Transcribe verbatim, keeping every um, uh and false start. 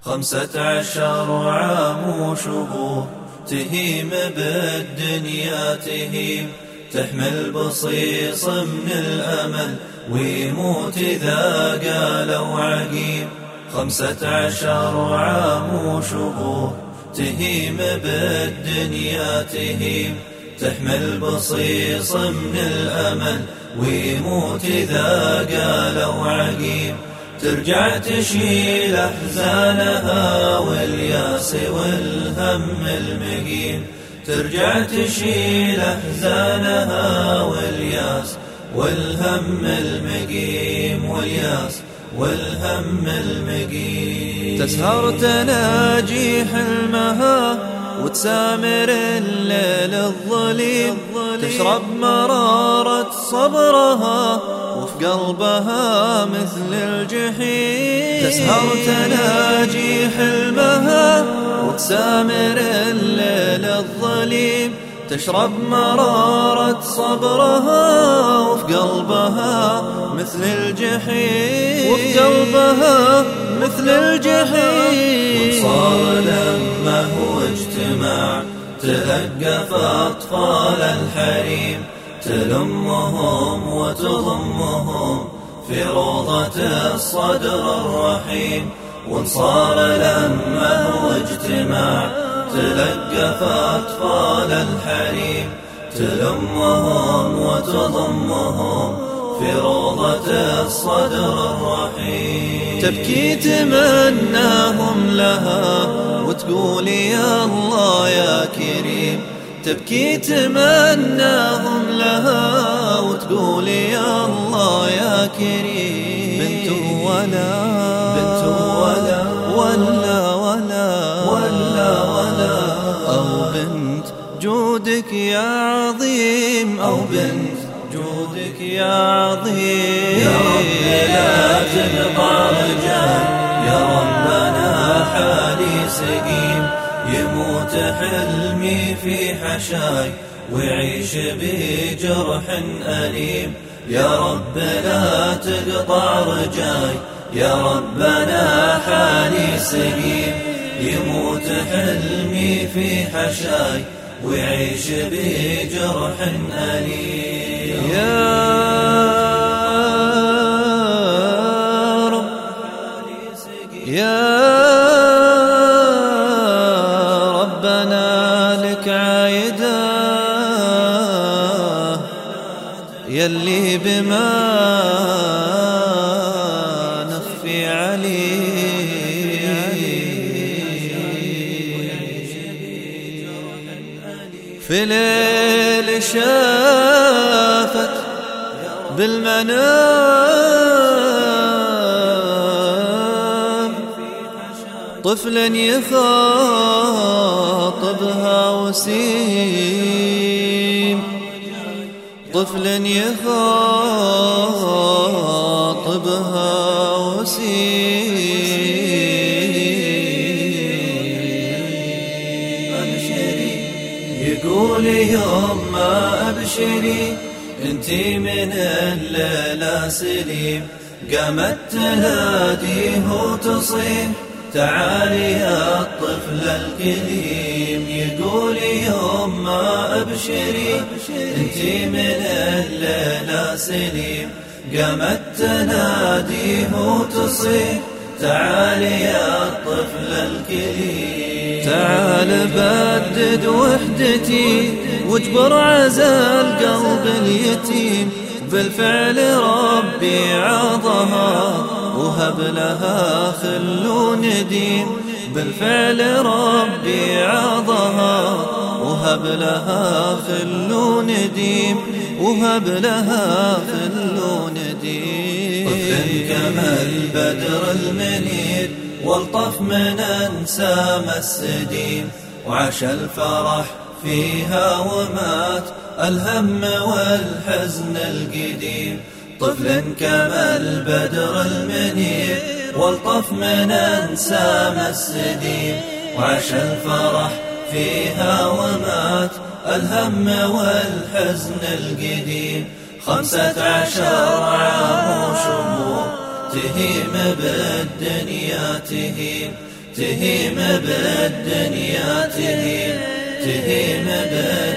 خمسة عشر عام وشهور تهيم بالدنيا تهيم، تحمل بصيص من الأمل ويموت إذا قالوا عقيم. خمسة عشر عام وشهور تهيم بالدنيا تهيم، تحمل بصيص من الأمل ويموت إذا قالوا عقيم. ترجع تشيل أحزانها والياس والهم المقيم، ترجع تشيل أحزانها والياس والهم المقيم، والياس والهم المقيم. تسهر تناجي حلمها وتسامر الليل الظليم، تشرب مرارة صبرها وفي قلبها مثل الجحيم. تسهر تناجي حلمها وتسامر الليل الظليم، تشرب مرارة صبرها وفي قلبها مثل الجحيم، وفي قلبها مثل الجحيم. وصار لما هو اجتماع تلقف أطفال الحريم، تلمهم وتضمهم في روضة الصدر الرحيم. وانصار لما هو اجتماع تلقف أطفال الحريم، تلمهم وتضمهم في روضة الصدر الرحيم. تبكي تمناهم لها وتقول يا الله يا كريم، تبكي تمناهم لها وتقول يا الله يا كريم. بنت ولا بنت ولا ولا ولا ولا ولا أو بنت جودك يا عظيم، أو بنت جودك يا عظيم. يا رب لا تقطع رجال، يا ربنا حالي سقيم. يموت حلمي في حشاي ويعيش بجرح أليم. يا رب لا تقطع رجاي، يا ربنا حالي سقيم. يموت حلمي في حشاي ويعيش بجرح أليم. يا رب يا ربنا لك عايدة، يلي بما نخفي عليه. في ليل شافت بالمنام طفلا يخاطبها وسيم، طفلا يخاطبها وسيم. يقول يوم ما أبشري انتي من الليلة سليم. قامت تناديه وتصيح تعالي يا الطفل الكريم. يقول يوم ما أبشري انتي من الليلة سليم. قامت تناديه وتصيح تعالي يا الطفل الكريم. تعال بدد وحدتي واجبر عزا القلب اليتيم. بالفعل ربي عظها وهب لها خل نديم. بالفعل ربي عظها وهب لها خل نديم، وهب لها خل نديم. طفل كما البدر المنير والطف من انسام السديم. وعاش الفرح فيها ومات الهم والحزن القديم. طفل كما البدر المنير والطف من انسام السديم. وعاش الفرح فيها ومات الهم والحزن القديم. خمسة عشر عام وشهور تهيم بالدنيا تهيم، تهيم بالدنيا تهيم تهيم بالدنيا